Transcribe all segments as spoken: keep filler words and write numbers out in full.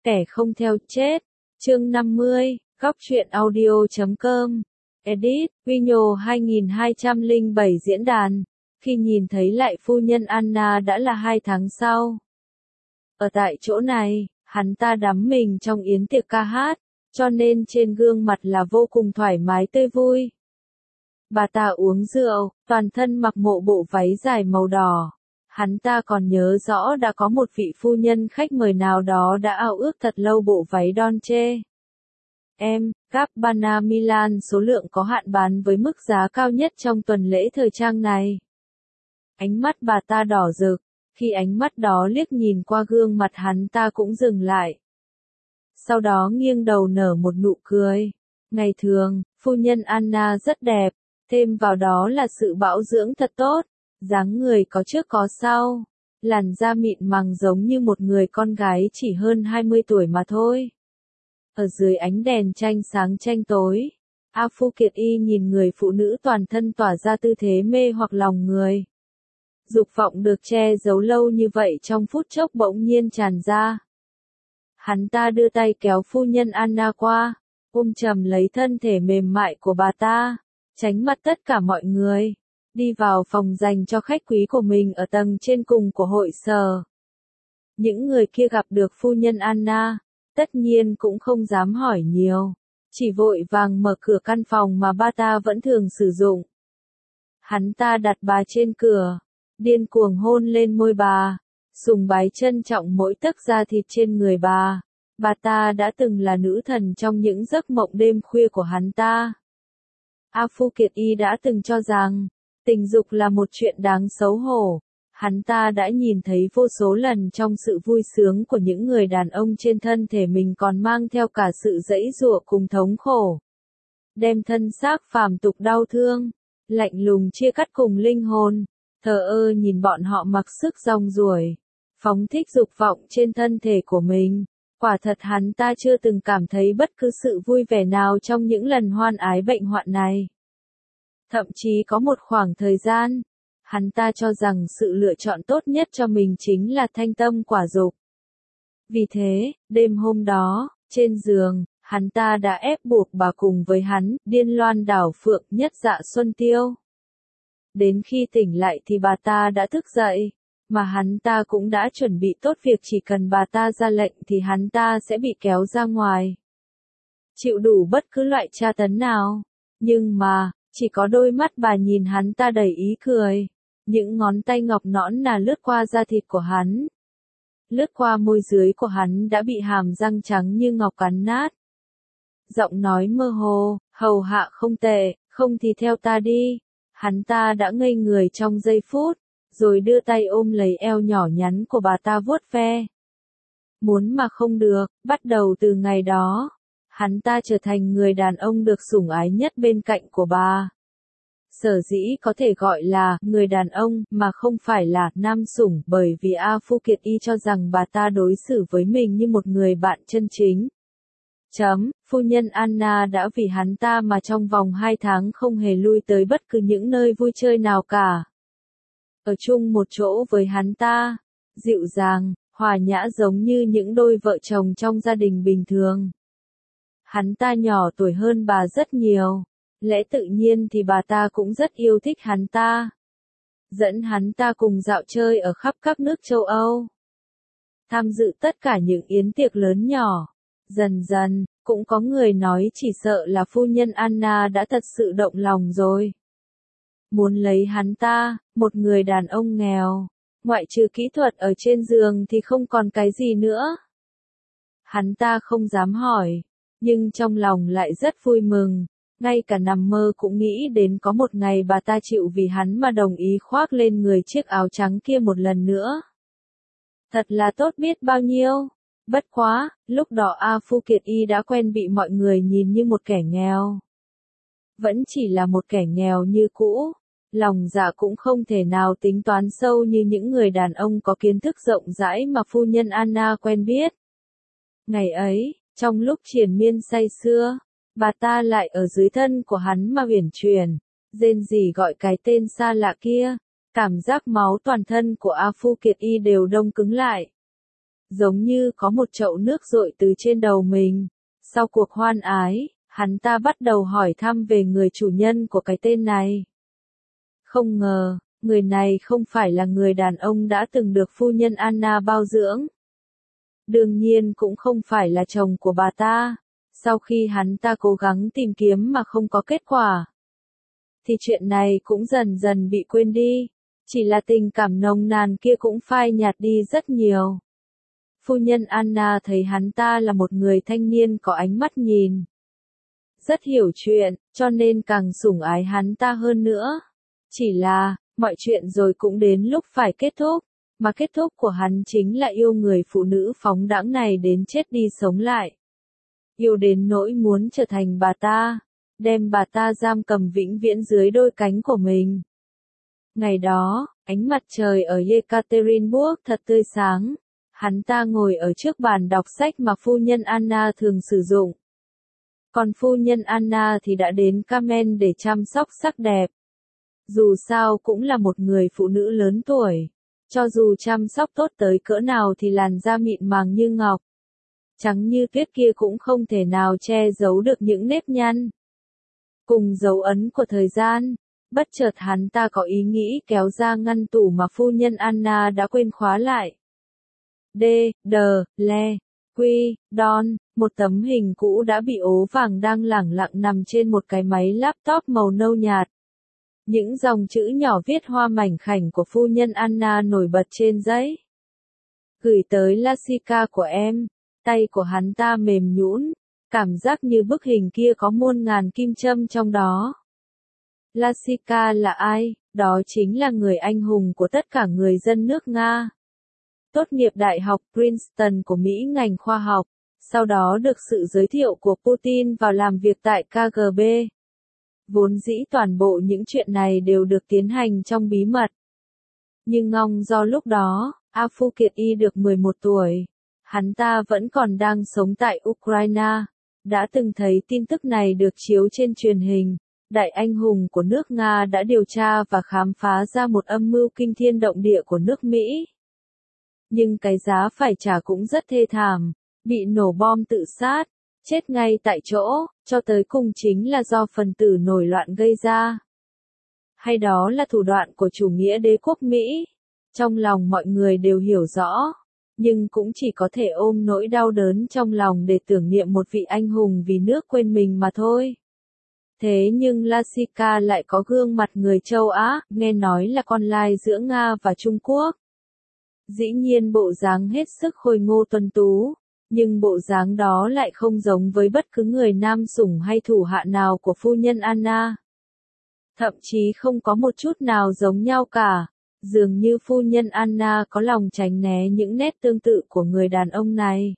Kẻ không theo chết. Chương năm mươi, góc truyện audio chấm com. Edit, Vino hai nghìn hai trăm lẻ bảy diễn đàn. Khi nhìn thấy lại phu nhân Anna đã là hai tháng sau. Ở tại chỗ này, hắn ta đắm mình trong yến tiệc ca hát, cho nên trên gương mặt là vô cùng thoải mái tươi vui. Bà ta uống rượu, toàn thân mặc một bộ váy dài màu đỏ. Hắn ta còn nhớ rõ đã có một vị phu nhân khách mời nào đó đã ao ước thật lâu bộ váy Dolce. Em, Gabbana Milan số lượng có hạn bán với mức giá cao nhất trong tuần lễ thời trang này. Ánh mắt bà ta đỏ rực, khi ánh mắt đó liếc nhìn qua gương mặt hắn ta cũng dừng lại. Sau đó nghiêng đầu nở một nụ cười. Ngày thường, phu nhân Anna rất đẹp, thêm vào đó là sự bảo dưỡng thật tốt, dáng người có trước có sau, làn da mịn màng giống như một người con gái chỉ hơn hai mươi tuổi mà thôi. Ở dưới ánh đèn tranh sáng tranh tối, A Phu Kiệt Y nhìn người phụ nữ toàn thân tỏa ra tư thế mê hoặc lòng người. Dục vọng được che giấu lâu như vậy trong phút chốc bỗng nhiên tràn ra. Hắn ta đưa tay kéo phu nhân Anna qua, ôm chầm lấy thân thể mềm mại của bà ta, tránh mặt tất cả mọi người, đi vào phòng dành cho khách quý của mình ở tầng trên cùng của hội sở. Những người kia gặp được phu nhân Anna, tất nhiên cũng không dám hỏi nhiều, chỉ vội vàng mở cửa căn phòng mà bà ta vẫn thường sử dụng. Hắn ta đặt bà trên cửa, điên cuồng hôn lên môi bà, sùng bái trân trọng mỗi tấc da thịt trên người bà. Bà ta đã từng là nữ thần trong những giấc mộng đêm khuya của hắn ta. A Phu Kiệt Y đã từng cho rằng, tình dục là một chuyện đáng xấu hổ. Hắn ta đã nhìn thấy vô số lần trong sự vui sướng của những người đàn ông trên thân thể mình còn mang theo cả sự giãy giụa cùng thống khổ. Đem thân xác phàm tục đau thương, lạnh lùng chia cắt cùng linh hồn, thờ ơ nhìn bọn họ mặc sức rong ruổi, phóng thích dục vọng trên thân thể của mình. Quả thật hắn ta chưa từng cảm thấy bất cứ sự vui vẻ nào trong những lần hoan ái bệnh hoạn này. Thậm chí có một khoảng thời gian, hắn ta cho rằng sự lựa chọn tốt nhất cho mình chính là thanh tâm quả dục. Vì thế, đêm hôm đó, trên giường, hắn ta đã ép buộc bà cùng với hắn, điên loan đảo phượng nhất dạ xuân tiêu. Đến khi tỉnh lại thì bà ta đã thức dậy, mà hắn ta cũng đã chuẩn bị tốt việc chỉ cần bà ta ra lệnh thì hắn ta sẽ bị kéo ra ngoài. Chịu đủ bất cứ loại tra tấn nào, nhưng mà, chỉ có đôi mắt bà nhìn hắn ta đầy ý cười. Những ngón tay ngọc nõn nà lướt qua da thịt của hắn. Lướt qua môi dưới của hắn đã bị hàm răng trắng như ngọc cắn nát. Giọng nói mơ hồ, hầu hạ không tệ, không thì theo ta đi. Hắn ta đã ngây người trong giây phút, rồi đưa tay ôm lấy eo nhỏ nhắn của bà ta vuốt ve. Muốn mà không được, bắt đầu từ ngày đó, hắn ta trở thành người đàn ông được sủng ái nhất bên cạnh của bà. Sở dĩ có thể gọi là người đàn ông mà không phải là nam sủng bởi vì A Phu Kiệt Y cho rằng bà ta đối xử với mình như một người bạn chân chính. Chấm, phu nhân Anna đã vì hắn ta mà trong vòng hai tháng không hề lui tới bất cứ những nơi vui chơi nào cả. Ở chung một chỗ với hắn ta, dịu dàng, hòa nhã giống như những đôi vợ chồng trong gia đình bình thường. Hắn ta nhỏ tuổi hơn bà rất nhiều. Lẽ tự nhiên thì bà ta cũng rất yêu thích hắn ta. Dẫn hắn ta cùng dạo chơi ở khắp các nước châu Âu. Tham dự tất cả những yến tiệc lớn nhỏ. Dần dần, cũng có người nói chỉ sợ là phu nhân Anna đã thật sự động lòng rồi. Muốn lấy hắn ta, một người đàn ông nghèo, ngoại trừ kỹ thuật ở trên giường thì không còn cái gì nữa. Hắn ta không dám hỏi, nhưng trong lòng lại rất vui mừng. Ngay cả nằm mơ cũng nghĩ đến có một ngày bà ta chịu vì hắn mà đồng ý khoác lên người chiếc áo trắng kia một lần nữa. Thật là tốt biết bao nhiêu. Bất quá, lúc đó A Phu Kiệt Y đã quen bị mọi người nhìn như một kẻ nghèo. Vẫn chỉ là một kẻ nghèo như cũ, lòng dạ cũng không thể nào tính toán sâu như những người đàn ông có kiến thức rộng rãi mà phu nhân Anna quen biết. Ngày ấy, trong lúc triền miên say sưa, bà ta lại ở dưới thân của hắn mà uyển chuyển, rên rỉ gọi cái tên xa lạ kia, cảm giác máu toàn thân của A Phu Kiệt Y đều đông cứng lại. giống như có một chậu nước dội từ trên đầu mình. Sau cuộc hoan ái, hắn ta bắt đầu hỏi thăm về người chủ nhân của cái tên này. Không ngờ, người này không phải là người đàn ông đã từng được phu nhân Anna bao dưỡng. Đương nhiên cũng không phải là chồng của bà ta. Sau khi hắn ta cố gắng tìm kiếm mà không có kết quả, thì chuyện này cũng dần dần bị quên đi. Chỉ là tình cảm nồng nàn kia cũng phai nhạt đi rất nhiều. Phu nhân Anna thấy hắn ta là một người thanh niên có ánh mắt nhìn rất hiểu chuyện, cho nên càng sủng ái hắn ta hơn nữa. Chỉ là, mọi chuyện rồi cũng đến lúc phải kết thúc, mà kết thúc của hắn chính là yêu người phụ nữ phóng đãng này đến chết đi sống lại. Yêu đến nỗi muốn trở thành bà ta, đem bà ta giam cầm vĩnh viễn dưới đôi cánh của mình. Ngày đó, ánh mặt trời ở Yekaterinburg thật tươi sáng. Hắn ta ngồi ở trước bàn đọc sách mà phu nhân Anna thường sử dụng. Còn phu nhân Anna thì đã đến Kamen để chăm sóc sắc đẹp. Dù sao cũng là một người phụ nữ lớn tuổi. Cho dù chăm sóc tốt tới cỡ nào thì làn da mịn màng như ngọc, trắng như tuyết kia cũng không thể nào che giấu được những nếp nhăn cùng dấu ấn của thời gian. Bất chợt hắn ta có ý nghĩ kéo ra ngăn tủ mà phu nhân Anna đã quên khóa lại. D, D, Le, Quy, Don, một tấm hình cũ đã bị ố vàng đang lẳng lặng nằm trên một cái máy laptop màu nâu nhạt. Những dòng chữ nhỏ viết hoa mảnh khảnh của phu nhân Anna nổi bật trên giấy. Gửi tới Lassika của em, tay của hắn ta mềm nhũn, cảm giác như bức hình kia có muôn ngàn kim châm trong đó. Lassika là ai? Đó chính là người anh hùng của tất cả người dân nước Nga. Tốt nghiệp Đại học Princeton của Mỹ ngành khoa học, sau đó được sự giới thiệu của Putin vào làm việc tại K G B. Vốn dĩ toàn bộ những chuyện này đều được tiến hành trong bí mật. Nhưng ngong do lúc đó, A Phu Kiệt Y được mười một tuổi, hắn ta vẫn còn đang sống tại Ukraine, đã từng thấy tin tức này được chiếu trên truyền hình. Đại anh hùng của nước Nga đã điều tra và khám phá ra một âm mưu kinh thiên động địa của nước Mỹ. Nhưng cái giá phải trả cũng rất thê thảm, bị nổ bom tự sát, chết ngay tại chỗ, cho tới cùng chính là do phần tử nổi loạn gây ra. Hay đó là thủ đoạn của chủ nghĩa đế quốc Mỹ? Trong lòng mọi người đều hiểu rõ, nhưng cũng chỉ có thể ôm nỗi đau đớn trong lòng để tưởng niệm một vị anh hùng vì nước quên mình mà thôi. Thế nhưng Lassika lại có gương mặt người châu Á, nghe nói là con lai giữa Nga và Trung Quốc. Dĩ nhiên bộ dáng hết sức khôi ngô tuấn tú, nhưng bộ dáng đó lại không giống với bất cứ người nam sủng hay thủ hạ nào của phu nhân Anna. Thậm chí không có một chút nào giống nhau cả, dường như phu nhân Anna có lòng tránh né những nét tương tự của người đàn ông này.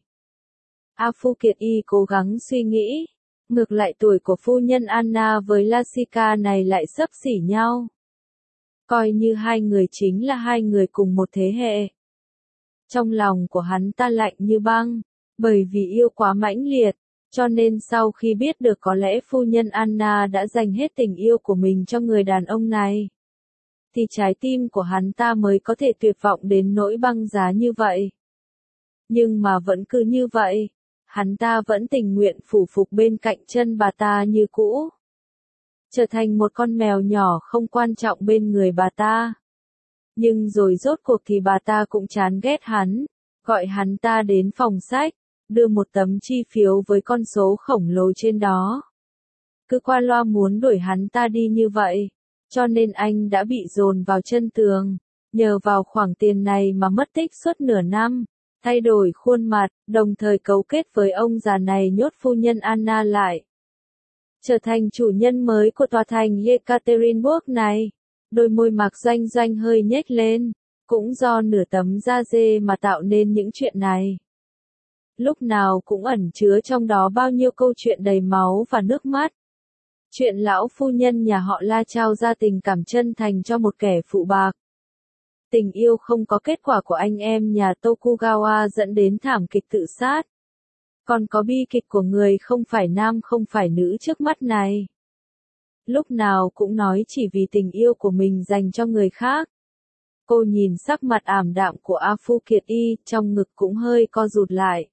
A Phu Kiệt Y cố gắng suy nghĩ, ngược lại tuổi của phu nhân Anna với Lassika này lại xấp xỉ nhau. Coi như hai người chính là hai người cùng một thế hệ. Trong lòng của hắn ta lạnh như băng, bởi vì yêu quá mãnh liệt, cho nên sau khi biết được có lẽ phu nhân Anna đã dành hết tình yêu của mình cho người đàn ông này, thì trái tim của hắn ta mới có thể tuyệt vọng đến nỗi băng giá như vậy. Nhưng mà vẫn cứ như vậy, hắn ta vẫn tình nguyện phủ phục bên cạnh chân bà ta như cũ, trở thành một con mèo nhỏ không quan trọng bên người bà ta. Nhưng rồi rốt cuộc thì bà ta cũng chán ghét hắn, gọi hắn ta đến phòng sách, đưa một tấm chi phiếu với con số khổng lồ trên đó. Cứ qua loa muốn đuổi hắn ta đi như vậy, cho nên anh đã bị dồn vào chân tường, nhờ vào khoản tiền này mà mất tích suốt nửa năm, thay đổi khuôn mặt, đồng thời cấu kết với ông già này nhốt phu nhân Anna lại. Trở thành chủ nhân mới của tòa thành Yekaterinburg này. Đôi môi Mạc Doanh Doanh hơi nhếch lên, cũng do nửa tấm da dê mà tạo nên những chuyện này. Lúc nào cũng ẩn chứa trong đó bao nhiêu câu chuyện đầy máu và nước mắt. Chuyện lão phu nhân nhà họ La trao ra tình cảm chân thành cho một kẻ phụ bạc. Tình yêu không có kết quả của anh em nhà Tokugawa dẫn đến thảm kịch tự sát. Còn có bi kịch của người không phải nam không phải nữ trước mắt này. Lúc nào cũng nói chỉ vì tình yêu của mình dành cho người khác. Cô nhìn sắc mặt ảm đạm của A Phu Kiệt Y, trong ngực cũng hơi co rụt lại.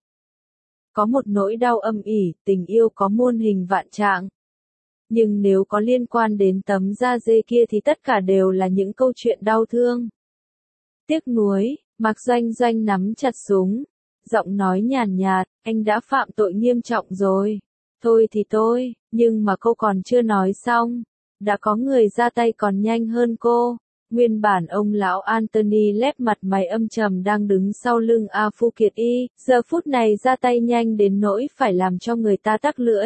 Có một nỗi đau âm ỉ, tình yêu có muôn hình vạn trạng. Nhưng nếu có liên quan đến tấm da dê kia thì tất cả đều là những câu chuyện đau thương. Tiếc nuối, Mạc Doanh Doanh nắm chặt súng, giọng nói nhàn nhạt, anh đã phạm tội nghiêm trọng rồi. Thôi thì tôi, nhưng mà cô còn chưa nói xong. Đã có người ra tay còn nhanh hơn cô. Nguyên bản ông lão Anthony Lép mặt mày âm trầm đang đứng sau lưng A Phu Kiệt Y, giờ phút này ra tay nhanh đến nỗi phải làm cho người ta tắc lưỡi.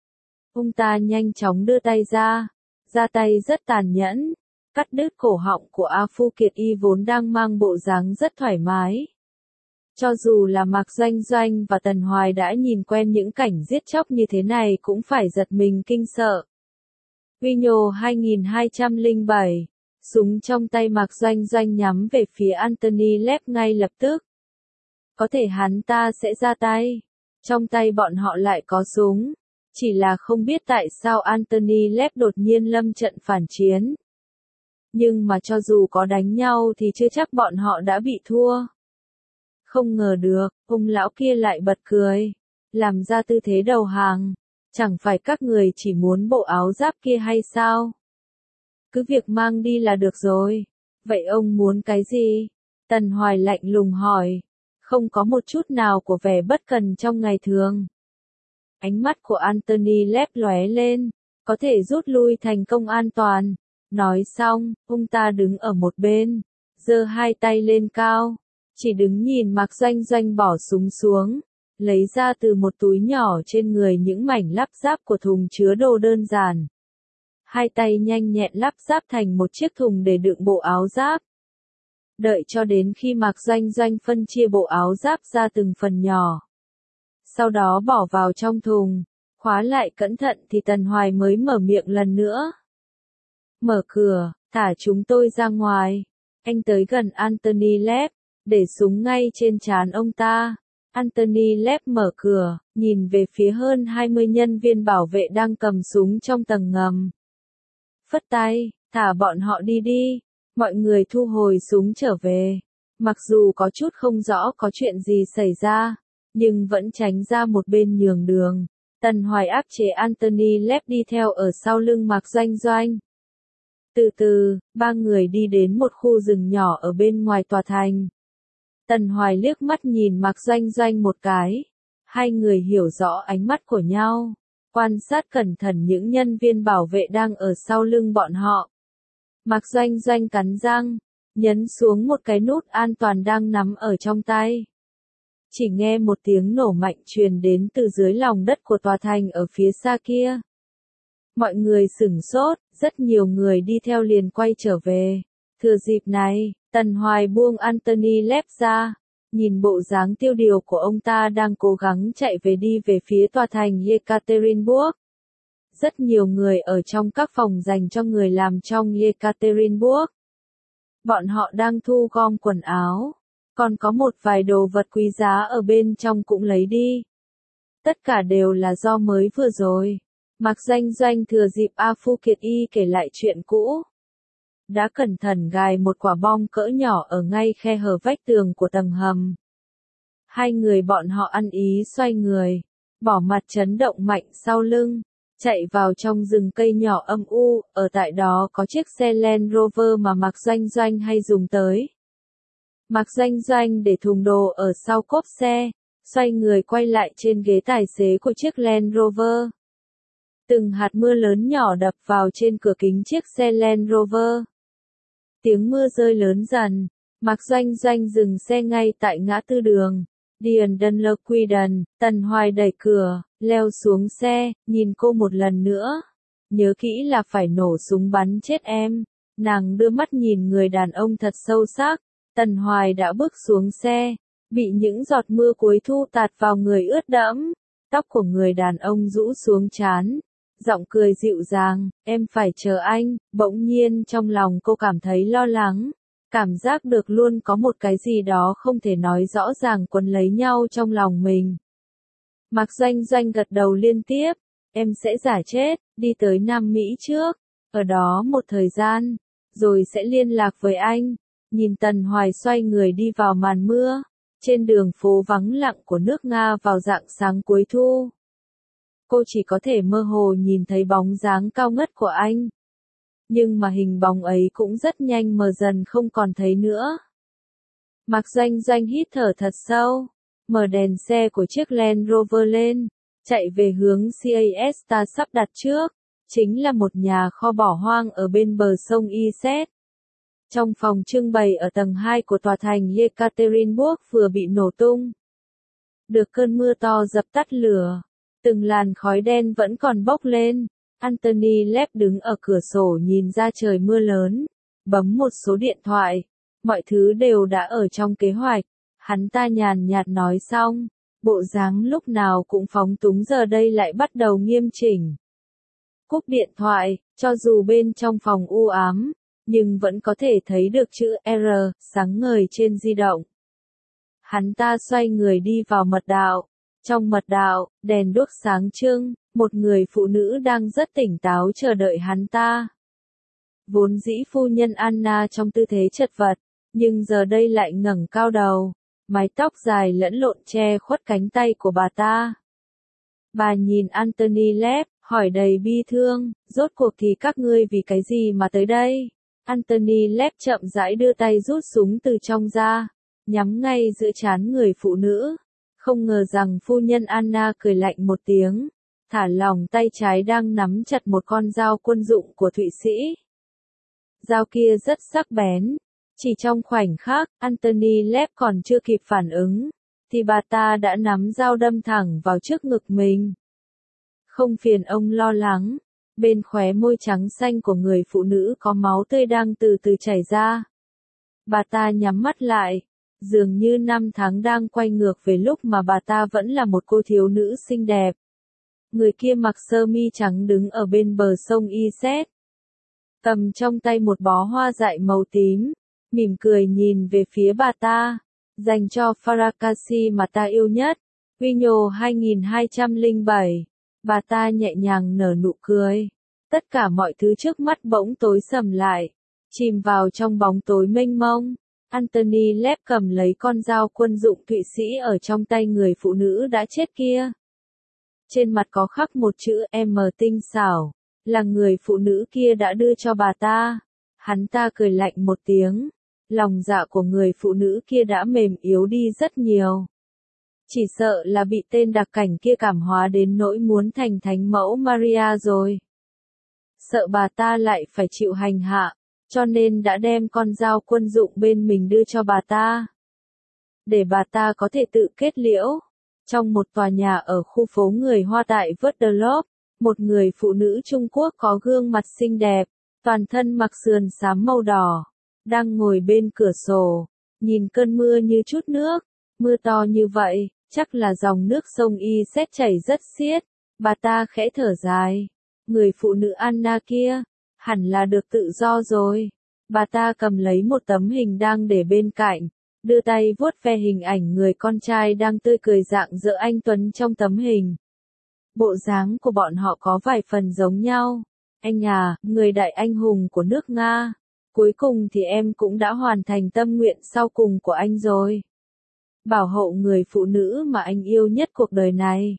Ông ta nhanh chóng đưa tay ra, ra tay rất tàn nhẫn, cắt đứt cổ họng của A Phu Kiệt Y vốn đang mang bộ dáng rất thoải mái. Cho dù là Mạc Doanh Doanh và Tần Hoài đã nhìn quen những cảnh giết chóc như thế này cũng phải giật mình kinh sợ. Video hai nghìn hai trăm lẻ bảy, súng trong tay Mạc Doanh Doanh nhắm về phía Anthony Lép ngay lập tức. Có thể hắn ta sẽ ra tay. Trong tay bọn họ lại có súng. Chỉ là không biết tại sao Anthony Lép đột nhiên lâm trận phản chiến. Nhưng mà cho dù có đánh nhau thì chưa chắc bọn họ đã bị thua. Không ngờ được, ông lão kia lại bật cười, làm ra tư thế đầu hàng. Chẳng phải các người chỉ muốn bộ áo giáp kia hay sao? Cứ việc mang đi là được rồi. Vậy ông muốn cái gì? Tần Hoài lạnh lùng hỏi. Không có một chút nào của vẻ bất cần trong ngày thường. Ánh mắt của Anthony Lép lóe lên. Có thể rút lui thành công an toàn. Nói xong, ông ta đứng ở một bên. Giơ hai tay lên cao. Chỉ đứng nhìn Mạc Doanh Doanh bỏ súng xuống. Lấy ra từ một túi nhỏ trên người những mảnh lắp ráp của thùng chứa đồ đơn giản. Hai tay nhanh nhẹn lắp ráp thành một chiếc thùng để đựng bộ áo giáp. Đợi cho đến khi Mạc Doanh Doanh phân chia bộ áo giáp ra từng phần nhỏ. Sau đó bỏ vào trong thùng, khóa lại cẩn thận thì Tần Hoài mới mở miệng lần nữa. Mở cửa, thả chúng tôi ra ngoài. Anh tới gần Anthony Lép, để súng ngay trên trán ông ta. Anthony Lép mở cửa, nhìn về phía hơn hai mươi nhân viên bảo vệ đang cầm súng trong tầng ngầm. Phất tay, thả bọn họ đi đi. Mọi người thu hồi súng trở về. Mặc dù có chút không rõ có chuyện gì xảy ra, nhưng vẫn tránh ra một bên nhường đường. Tần Hoài áp chế Anthony Lép đi theo ở sau lưng Mạc Doanh Doanh. Từ từ, ba người đi đến một khu rừng nhỏ ở bên ngoài tòa thành. Tần Hoài liếc mắt nhìn Mạc Doanh Doanh một cái. Hai người hiểu rõ ánh mắt của nhau. Quan sát cẩn thận những nhân viên bảo vệ đang ở sau lưng bọn họ. Mạc Doanh Doanh cắn răng, nhấn xuống một cái nút an toàn đang nắm ở trong tay. Chỉ nghe một tiếng nổ mạnh truyền đến từ dưới lòng đất của tòa thành ở phía xa kia. Mọi người sửng sốt, rất nhiều người đi theo liền quay trở về. Thừa dịp này, Tần Hoài buông Anthony Lép ra, nhìn bộ dáng tiêu điều của ông ta đang cố gắng chạy về đi về phía tòa thành Yekaterinburg. Rất nhiều người ở trong các phòng dành cho người làm trong Yekaterinburg. Bọn họ đang thu gom quần áo, còn có một vài đồ vật quý giá ở bên trong cũng lấy đi. Tất cả đều là do mới vừa rồi. Mạc Doanh Doanh thừa dịp A Phu Kiệt Y kể lại chuyện cũ. Đã cẩn thận gài một quả bom cỡ nhỏ ở ngay khe hở vách tường của tầng hầm. Hai người bọn họ ăn ý xoay người, bỏ mặt chấn động mạnh sau lưng, chạy vào trong rừng cây nhỏ âm u, ở tại đó có chiếc xe Land Rover mà Mạc Doanh Doanh hay dùng tới. Mạc Doanh Doanh để thùng đồ ở sau cốp xe, xoay người quay lại trên ghế tài xế của chiếc Land Rover. Từng hạt mưa lớn nhỏ đập vào trên cửa kính chiếc xe Land Rover. Tiếng mưa rơi lớn dần, Mạc Doanh Doanh dừng xe ngay tại ngã tư đường. Điền Đân Lơ Quy Đần, Tần Hoài đẩy cửa, leo xuống xe, nhìn cô một lần nữa. Nhớ kỹ là phải nổ súng bắn chết em. Nàng đưa mắt nhìn người đàn ông thật sâu sắc. Tần Hoài đã bước xuống xe, bị những giọt mưa cuối thu tạt vào người ướt đẫm. Tóc của người đàn ông rũ xuống trán. Giọng cười dịu dàng, em phải chờ anh. Bỗng nhiên trong lòng cô cảm thấy lo lắng. Cảm giác được luôn có một cái gì đó không thể nói rõ ràng quấn lấy nhau trong lòng mình. Mạc Doanh Doanh gật đầu liên tiếp. Em sẽ giả chết, đi tới Nam Mỹ trước. Ở đó một thời gian, rồi sẽ liên lạc với anh. nhìn Tần Hoài xoay người đi vào màn mưa, trên đường phố vắng lặng của nước Nga vào rạng sáng cuối thu. Cô chỉ có thể mơ hồ nhìn thấy bóng dáng cao ngất của anh. Nhưng mà hình bóng ấy cũng rất nhanh mờ dần không còn thấy nữa. Mạc Doanh Doanh hít thở thật sâu, mở đèn xe của chiếc Land Rover lên, chạy về hướng xê a ét ta sắp đặt trước, chính là một nhà kho bỏ hoang ở bên bờ sông Iset. Trong phòng trưng bày ở tầng hai của tòa thành Yekaterinburg vừa bị nổ tung. Được cơn mưa to dập tắt lửa, từng làn khói đen vẫn còn bốc lên. Anthony Lev đứng ở cửa sổ nhìn ra trời mưa lớn, bấm một số điện thoại. Mọi thứ đều đã ở trong kế hoạch. Hắn ta nhàn nhạt nói xong, bộ dáng lúc nào cũng phóng túng giờ đây lại bắt đầu nghiêm chỉnh. Cúp điện thoại, cho dù bên trong phòng u ám, nhưng vẫn có thể thấy được chữ R sáng ngời trên di động. Hắn ta xoay người đi vào mật đạo. Trong mật đạo, đèn đuốc sáng trưng, một người phụ nữ đang rất tỉnh táo chờ đợi hắn ta. Vốn dĩ phu nhân Anna trong tư thế chật vật, nhưng giờ đây lại ngẩng cao đầu, mái tóc dài lẫn lộn che khuất cánh tay của bà ta. Bà nhìn Anthony Lev, hỏi đầy bi thương, rốt cuộc thì các ngươi vì cái gì mà tới đây? Anthony Lev chậm rãi đưa tay rút súng từ trong ra, nhắm ngay giữa trán người phụ nữ. Không ngờ rằng phu nhân Anna cười lạnh một tiếng, thả lỏng tay trái đang nắm chặt một con dao quân dụng của Thụy Sĩ. Dao kia rất sắc bén. Chỉ trong khoảnh khắc, Anthony Lev còn chưa kịp phản ứng, thì bà ta đã nắm dao đâm thẳng vào trước ngực mình. Không phiền ông lo lắng, bên khóe môi trắng xanh của người phụ nữ có máu tươi đang từ từ chảy ra. Bà ta nhắm mắt lại, dường như năm tháng đang quay ngược về lúc mà bà ta vẫn là một cô thiếu nữ xinh đẹp. Người kia mặc sơ mi trắng đứng ở bên bờ sông Iset, cầm trong tay một bó hoa dại màu tím, mỉm cười nhìn về phía bà ta, dành cho Farakashi mà ta yêu nhất, Vinyo hai hai không bảy. Bà ta nhẹ nhàng nở nụ cười. Tất cả mọi thứ trước mắt bỗng tối sầm lại, chìm vào trong bóng tối mênh mông. Anthony Lev cầm lấy con dao quân dụng Thụy Sĩ ở trong tay người phụ nữ đã chết kia. Trên mặt có khắc một chữ M tinh xảo, là người phụ nữ kia đã đưa cho bà ta. Hắn ta cười lạnh một tiếng, lòng dạ của người phụ nữ kia đã mềm yếu đi rất nhiều. Chỉ sợ là bị tên đặc cảnh kia cảm hóa đến nỗi muốn thành thánh mẫu Maria rồi. Sợ bà ta lại phải chịu hành hạ, cho nên đã đem con dao quân dụng bên mình đưa cho bà ta. Để bà ta có thể tự kết liễu. Trong một tòa nhà ở khu phố người Hoa tại Vớtderlop, một người phụ nữ Trung Quốc có gương mặt xinh đẹp, toàn thân mặc sườn xám màu đỏ, đang ngồi bên cửa sổ, nhìn cơn mưa như chút nước. Mưa to như vậy, chắc là dòng nước sông Iset chảy rất xiết. Bà ta khẽ thở dài. Người phụ nữ Anna kia, hẳn là được tự do rồi. Bà ta cầm lấy một tấm hình đang để bên cạnh, đưa tay vuốt ve hình ảnh người con trai đang tươi cười rạng rỡ anh tuấn trong tấm hình. Bộ dáng của bọn họ có vài phần giống nhau. Anh à, người đại anh hùng của nước Nga. Cuối cùng thì em cũng đã hoàn thành tâm nguyện sau cùng của anh rồi. Bảo hộ người phụ nữ mà anh yêu nhất cuộc đời này.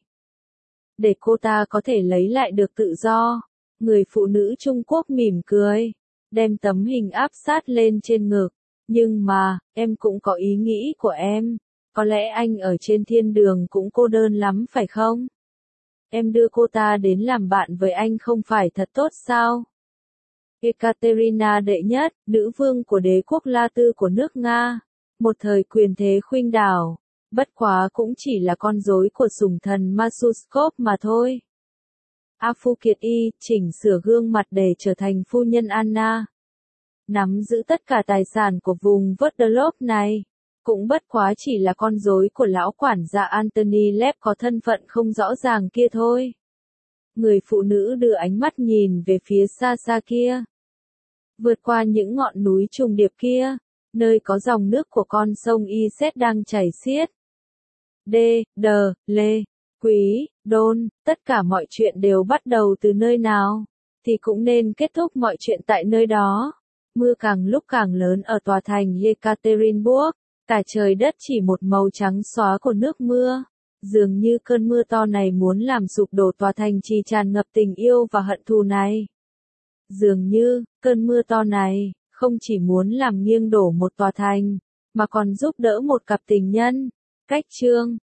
Để cô ta có thể lấy lại được tự do. Người phụ nữ Trung Quốc mỉm cười, đem tấm hình áp sát lên trên ngực. Nhưng mà, em cũng có ý nghĩ của em. Có lẽ anh ở trên thiên đường cũng cô đơn lắm phải không? Em đưa cô ta đến làm bạn với anh không phải thật tốt sao? Ekaterina đệ nhất, nữ vương của đế quốc La Tư của nước Nga. Một thời quyền thế khuynh đảo, bất quá cũng chỉ là con rối của sủng thần Masuskov mà thôi. A Phu Kiệt Y chỉnh sửa gương mặt để trở thành phu nhân Anna. Nắm giữ tất cả tài sản của vùng Vớtderlop này, cũng bất quá chỉ là con rối của lão quản gia Anthony Lev có thân phận không rõ ràng kia thôi. Người phụ nữ đưa ánh mắt nhìn về phía xa xa kia. Vượt qua những ngọn núi trùng điệp kia, nơi có dòng nước của con sông Iset đang chảy xiết. D, D, Lê, Quý, Đôn, tất cả mọi chuyện đều bắt đầu từ nơi nào, thì cũng nên kết thúc mọi chuyện tại nơi đó. Mưa càng lúc càng lớn ở tòa thành Yekaterinburg, cả trời đất chỉ một màu trắng xóa của nước mưa. Dường như cơn mưa to này muốn làm sụp đổ tòa thành trì tràn ngập tình yêu và hận thù này. Dường như, cơn mưa to này, không chỉ muốn làm nghiêng đổ một tòa thành, mà còn giúp đỡ một cặp tình nhân. Cách chương